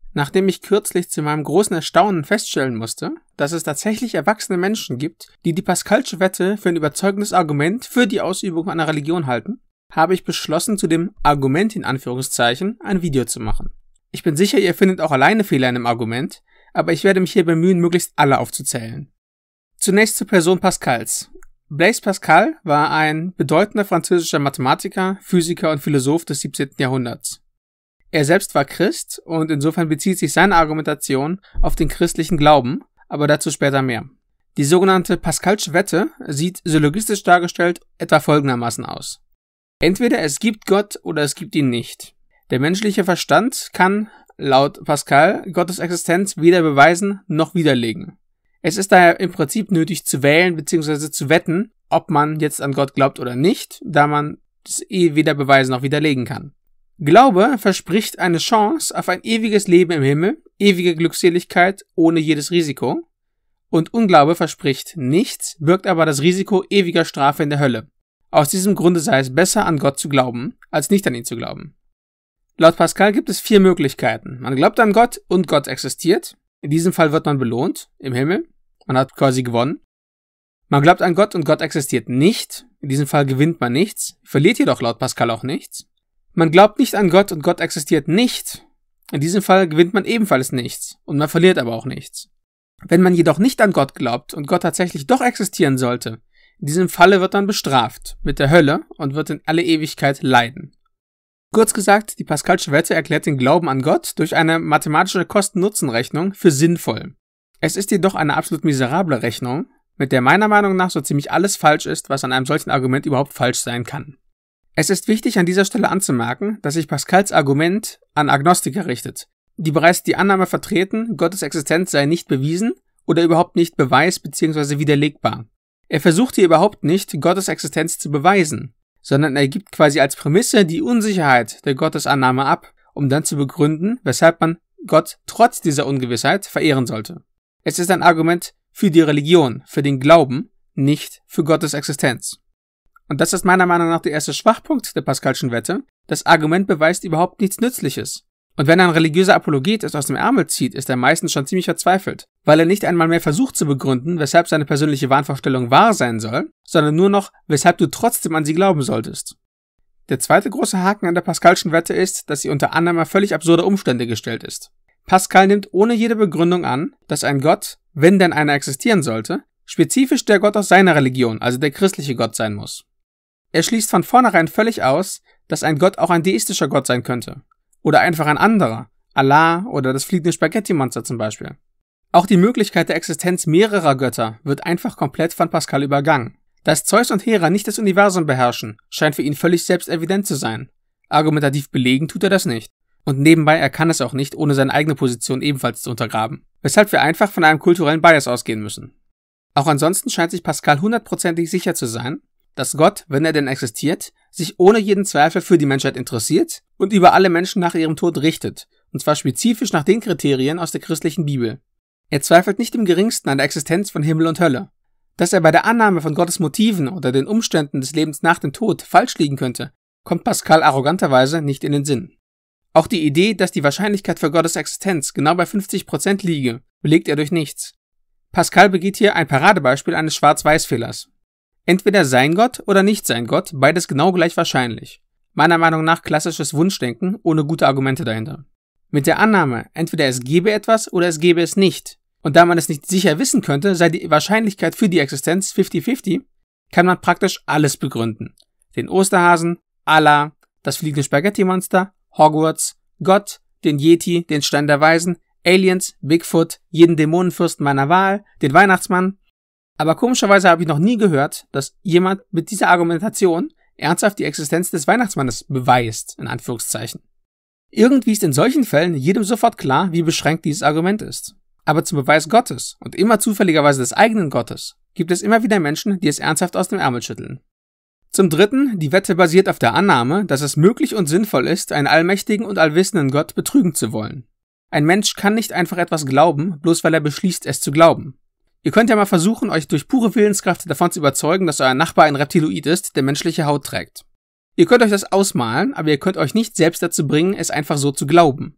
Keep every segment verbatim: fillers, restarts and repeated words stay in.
Nachdem ich kürzlich zu meinem großen Erstaunen feststellen musste, dass es tatsächlich erwachsene Menschen gibt, die die Pascalsche Wette für ein überzeugendes Argument für die Ausübung einer Religion halten, habe ich beschlossen, zu dem Argument in Anführungszeichen ein Video zu machen. Ich bin sicher, ihr findet auch alleine Fehler in dem Argument, aber ich werde mich hier bemühen, möglichst alle aufzuzählen. Zunächst zur Person Pascals. Blaise Pascal war ein bedeutender französischer Mathematiker, Physiker und Philosoph des siebzehnten Jahrhunderts. Er selbst war Christ und insofern bezieht sich seine Argumentation auf den christlichen Glauben, aber dazu später mehr. Die sogenannte Pascalsche Wette sieht syllogistisch dargestellt etwa folgendermaßen aus. Entweder es gibt Gott oder es gibt ihn nicht. Der menschliche Verstand kann, laut Pascal, Gottes Existenz weder beweisen noch widerlegen. Es ist daher im Prinzip nötig zu wählen bzw. zu wetten, ob man jetzt an Gott glaubt oder nicht, da man es eh weder beweisen noch widerlegen kann. Glaube verspricht eine Chance auf ein ewiges Leben im Himmel, ewige Glückseligkeit ohne jedes Risiko. Und Unglaube verspricht nichts, birgt aber das Risiko ewiger Strafe in der Hölle. Aus diesem Grunde sei es besser, an Gott zu glauben, als nicht an ihn zu glauben. Laut Pascal gibt es vier Möglichkeiten. Man glaubt an Gott und Gott existiert. In diesem Fall wird man belohnt, im Himmel. Man hat quasi gewonnen. Man glaubt an Gott und Gott existiert nicht. In diesem Fall gewinnt man nichts, verliert jedoch laut Pascal auch nichts. Man glaubt nicht an Gott und Gott existiert nicht. In diesem Fall gewinnt man ebenfalls nichts und man verliert aber auch nichts. Wenn man jedoch nicht an Gott glaubt und Gott tatsächlich doch existieren sollte, in diesem Falle wird man bestraft mit der Hölle und wird in alle Ewigkeit leiden. Kurz gesagt, die Pascalsche Wette erklärt den Glauben an Gott durch eine mathematische Kosten-Nutzen-Rechnung für sinnvoll. Es ist jedoch eine absolut miserable Rechnung, mit der meiner Meinung nach so ziemlich alles falsch ist, was an einem solchen Argument überhaupt falsch sein kann. Es ist wichtig, an dieser Stelle anzumerken, dass sich Pascals Argument an Agnostiker richtet, die bereits die Annahme vertreten, Gottes Existenz sei nicht bewiesen oder überhaupt nicht beweis- bzw. widerlegbar. Er versucht hier überhaupt nicht, Gottes Existenz zu beweisen, sondern er gibt quasi als Prämisse die Unsicherheit der Gottesannahme ab, um dann zu begründen, weshalb man Gott trotz dieser Ungewissheit verehren sollte. Es ist ein Argument für die Religion, für den Glauben, nicht für Gottes Existenz. Und das ist meiner Meinung nach der erste Schwachpunkt der Pascalschen Wette. Das Argument beweist überhaupt nichts Nützliches. Und wenn ein religiöser Apologet es aus dem Ärmel zieht, ist er meistens schon ziemlich verzweifelt, weil er nicht einmal mehr versucht zu begründen, weshalb seine persönliche Wahnvorstellung wahr sein soll, sondern nur noch, weshalb du trotzdem an sie glauben solltest. Der zweite große Haken an der Pascalschen Wette ist, dass sie unter Annahme völlig absurder Umstände gestellt ist. Pascal nimmt ohne jede Begründung an, dass ein Gott, wenn denn einer existieren sollte, spezifisch der Gott aus seiner Religion, also der christliche Gott sein muss. Er schließt von vornherein völlig aus, dass ein Gott auch ein deistischer Gott sein könnte. Oder einfach ein anderer, Allah oder das fliegende Spaghetti-Monster zum Beispiel. Auch die Möglichkeit der Existenz mehrerer Götter wird einfach komplett von Pascal übergangen. Dass Zeus und Hera nicht das Universum beherrschen, scheint für ihn völlig selbstevident zu sein. Argumentativ belegen tut er das nicht. Und nebenbei, er kann es auch nicht, ohne seine eigene Position ebenfalls zu untergraben. Weshalb wir einfach von einem kulturellen Bias ausgehen müssen. Auch ansonsten scheint sich Pascal hundertprozentig sicher zu sein, dass Gott, wenn er denn existiert, sich ohne jeden Zweifel für die Menschheit interessiert und über alle Menschen nach ihrem Tod richtet, und zwar spezifisch nach den Kriterien aus der christlichen Bibel. Er zweifelt nicht im geringsten an der Existenz von Himmel und Hölle. Dass er bei der Annahme von Gottes Motiven oder den Umständen des Lebens nach dem Tod falsch liegen könnte, kommt Pascal arroganterweise nicht in den Sinn. Auch die Idee, dass die Wahrscheinlichkeit für Gottes Existenz genau bei fünfzig Prozent liege, belegt er durch nichts. Pascal begeht hier ein Paradebeispiel eines Schwarz-Weiß-Fehlers. Entweder sein Gott oder nicht sein Gott, beides genau gleich wahrscheinlich. Meiner Meinung nach klassisches Wunschdenken ohne gute Argumente dahinter. Mit der Annahme, entweder es gebe etwas oder es gebe es nicht, und da man es nicht sicher wissen könnte, sei die Wahrscheinlichkeit für die Existenz fifty fifty, kann man praktisch alles begründen. Den Osterhasen, Allah, das fliegende Spaghetti-Monster, Hogwarts, Gott, den Yeti, den Stein der Weisen, Aliens, Bigfoot, jeden Dämonenfürsten meiner Wahl, den Weihnachtsmann. Aber komischerweise habe ich noch nie gehört, dass jemand mit dieser Argumentation ernsthaft die Existenz des Weihnachtsmannes beweist, in Anführungszeichen. Irgendwie ist in solchen Fällen jedem sofort klar, wie beschränkt dieses Argument ist. Aber zum Beweis Gottes und immer zufälligerweise des eigenen Gottes gibt es immer wieder Menschen, die es ernsthaft aus dem Ärmel schütteln. Zum Dritten, die Wette basiert auf der Annahme, dass es möglich und sinnvoll ist, einen allmächtigen und allwissenden Gott betrügen zu wollen. Ein Mensch kann nicht einfach etwas glauben, bloß weil er beschließt, es zu glauben. Ihr könnt ja mal versuchen, euch durch pure Willenskraft davon zu überzeugen, dass euer Nachbar ein Reptiloid ist, der menschliche Haut trägt. Ihr könnt euch das ausmalen, aber ihr könnt euch nicht selbst dazu bringen, es einfach so zu glauben.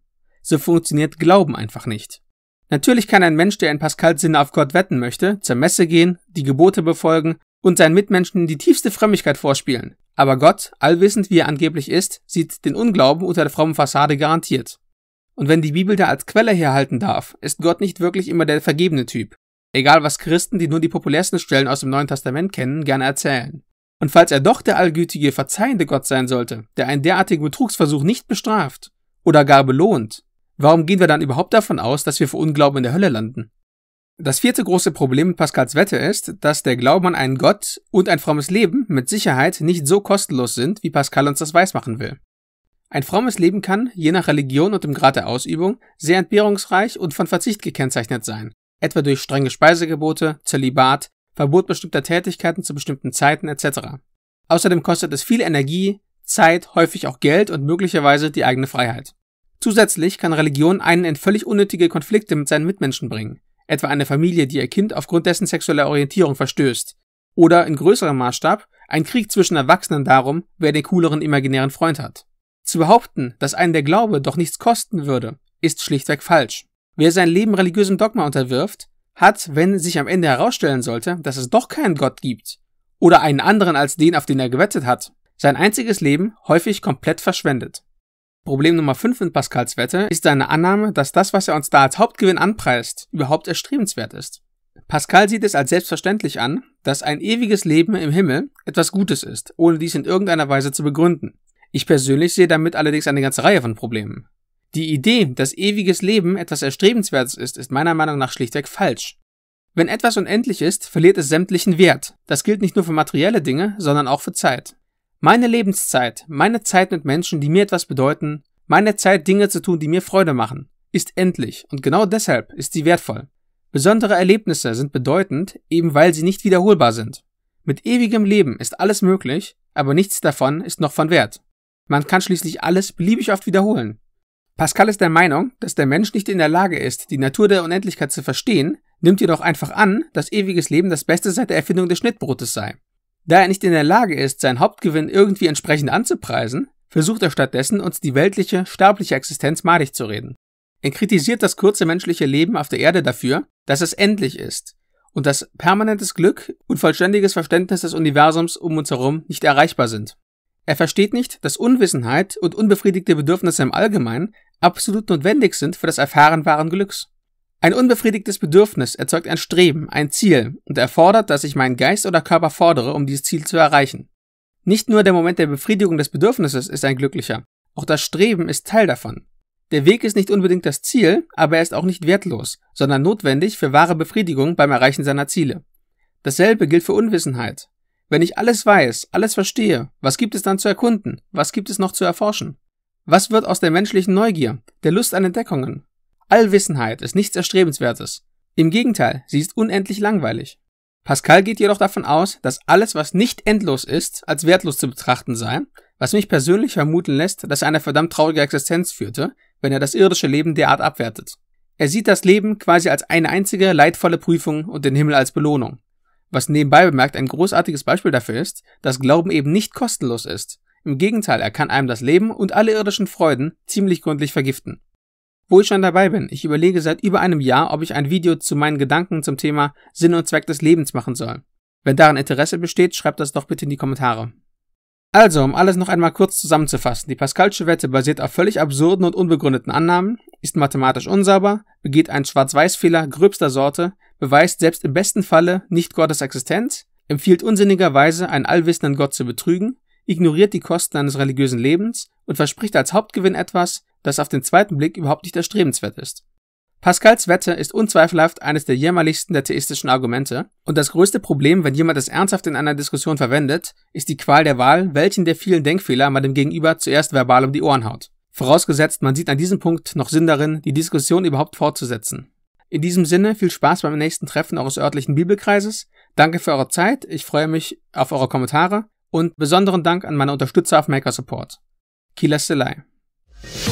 so funktioniert Glauben einfach nicht. Natürlich kann ein Mensch, der in Pascals Sinne auf Gott wetten möchte, zur Messe gehen, die Gebote befolgen und seinen Mitmenschen die tiefste Frömmigkeit vorspielen. Aber Gott, allwissend wie er angeblich ist, sieht den Unglauben unter der frommen Fassade garantiert. Und wenn die Bibel da als Quelle herhalten darf, ist Gott nicht wirklich immer der vergebene Typ. Egal was Christen, die nur die populärsten Stellen aus dem Neuen Testament kennen, gerne erzählen. Und falls er doch der allgütige, verzeihende Gott sein sollte, der einen derartigen Betrugsversuch nicht bestraft oder gar belohnt, warum gehen wir dann überhaupt davon aus, dass wir für Unglauben in der Hölle landen? Das vierte große Problem mit Pascals Wette ist, dass der Glauben an einen Gott und ein frommes Leben mit Sicherheit nicht so kostenlos sind, wie Pascal uns das weismachen will. Ein frommes Leben kann, je nach Religion und dem Grad der Ausübung, sehr entbehrungsreich und von Verzicht gekennzeichnet sein, etwa durch strenge Speisegebote, Zölibat, Verbot bestimmter Tätigkeiten zu bestimmten Zeiten et cetera. Außerdem kostet es viel Energie, Zeit, häufig auch Geld und möglicherweise die eigene Freiheit. Zusätzlich kann Religion einen in völlig unnötige Konflikte mit seinen Mitmenschen bringen, etwa eine Familie, die ihr Kind aufgrund dessen sexueller Orientierung verstößt, oder in größerem Maßstab ein Krieg zwischen Erwachsenen darum, wer den cooleren imaginären Freund hat. Zu behaupten, dass einen der Glaube doch nichts kosten würde, ist schlichtweg falsch. Wer sein Leben religiösem Dogma unterwirft, hat, wenn sich am Ende herausstellen sollte, dass es doch keinen Gott gibt oder einen anderen als den, auf den er gewettet hat, sein einziges Leben häufig komplett verschwendet. Problem Nummer fünf in Pascals Wette ist seine Annahme, dass das, was er uns da als Hauptgewinn anpreist, überhaupt erstrebenswert ist. Pascal sieht es als selbstverständlich an, dass ein ewiges Leben im Himmel etwas Gutes ist, ohne dies in irgendeiner Weise zu begründen. Ich persönlich sehe damit allerdings eine ganze Reihe von Problemen. Die Idee, dass ewiges Leben etwas Erstrebenswertes ist, ist meiner Meinung nach schlichtweg falsch. Wenn etwas unendlich ist, verliert es sämtlichen Wert. Das gilt nicht nur für materielle Dinge, sondern auch für Zeit. Meine Lebenszeit, meine Zeit mit Menschen, die mir etwas bedeuten, meine Zeit, Dinge zu tun, die mir Freude machen, ist endlich und genau deshalb ist sie wertvoll. Besondere Erlebnisse sind bedeutend, eben weil sie nicht wiederholbar sind. Mit ewigem Leben ist alles möglich, aber nichts davon ist noch von Wert. Man kann schließlich alles beliebig oft wiederholen. Pascal ist der Meinung, dass der Mensch nicht in der Lage ist, die Natur der Unendlichkeit zu verstehen, nimmt jedoch einfach an, dass ewiges Leben das Beste seit der Erfindung des Schnittbrotes sei. Da er nicht in der Lage ist, seinen Hauptgewinn irgendwie entsprechend anzupreisen, versucht er stattdessen, uns die weltliche, sterbliche Existenz madig zu reden. Er kritisiert das kurze menschliche Leben auf der Erde dafür, dass es endlich ist und dass permanentes Glück und vollständiges Verständnis des Universums um uns herum nicht erreichbar sind. Er versteht nicht, dass Unwissenheit und unbefriedigte Bedürfnisse im Allgemeinen absolut notwendig sind für das Erfahren wahren Glücks. Ein unbefriedigtes Bedürfnis erzeugt ein Streben, ein Ziel und erfordert, dass ich meinen Geist oder Körper fordere, um dieses Ziel zu erreichen. Nicht nur der Moment der Befriedigung des Bedürfnisses ist ein glücklicher, auch das Streben ist Teil davon. Der Weg ist nicht unbedingt das Ziel, aber er ist auch nicht wertlos, sondern notwendig für wahre Befriedigung beim Erreichen seiner Ziele. Dasselbe gilt für Unwissenheit. Wenn ich alles weiß, alles verstehe, was gibt es dann zu erkunden? Was gibt es noch zu erforschen? Was wird aus der menschlichen Neugier, der Lust an Entdeckungen? Allwissenheit ist nichts Erstrebenswertes. Im Gegenteil, sie ist unendlich langweilig. Pascal geht jedoch davon aus, dass alles, was nicht endlos ist, als wertlos zu betrachten sei, was mich persönlich vermuten lässt, dass er eine verdammt traurige Existenz führte, wenn er das irdische Leben derart abwertet. Er sieht das Leben quasi als eine einzige leidvolle Prüfung und den Himmel als Belohnung. Was nebenbei bemerkt ein großartiges Beispiel dafür ist, dass Glauben eben nicht kostenlos ist. Im Gegenteil, er kann einem das Leben und alle irdischen Freuden ziemlich gründlich vergiften. Wo ich schon dabei bin, ich überlege seit über einem Jahr, ob ich ein Video zu meinen Gedanken zum Thema Sinn und Zweck des Lebens machen soll. Wenn daran Interesse besteht, schreibt das doch bitte in die Kommentare. Also, um alles noch einmal kurz zusammenzufassen, die Pascalsche Wette basiert auf völlig absurden und unbegründeten Annahmen, ist mathematisch unsauber, begeht einen Schwarz-Weiß-Fehler gröbster Sorte, beweist selbst im besten Falle nicht Gottes Existenz, empfiehlt unsinnigerweise einen allwissenden Gott zu betrügen, ignoriert die Kosten eines religiösen Lebens und verspricht als Hauptgewinn etwas, das auf den zweiten Blick überhaupt nicht erstrebenswert ist. Pascals Wette ist unzweifelhaft eines der jämmerlichsten der theistischen Argumente und das größte Problem, wenn jemand es ernsthaft in einer Diskussion verwendet, ist die Qual der Wahl, welchen der vielen Denkfehler man dem Gegenüber zuerst verbal um die Ohren haut. Vorausgesetzt, man sieht an diesem Punkt noch Sinn darin, die Diskussion überhaupt fortzusetzen. In diesem Sinne, viel Spaß beim nächsten Treffen eures örtlichen Bibelkreises. Danke für eure Zeit, ich freue mich auf eure Kommentare und besonderen Dank an meine Unterstützer auf Maker Support. Kila Selai.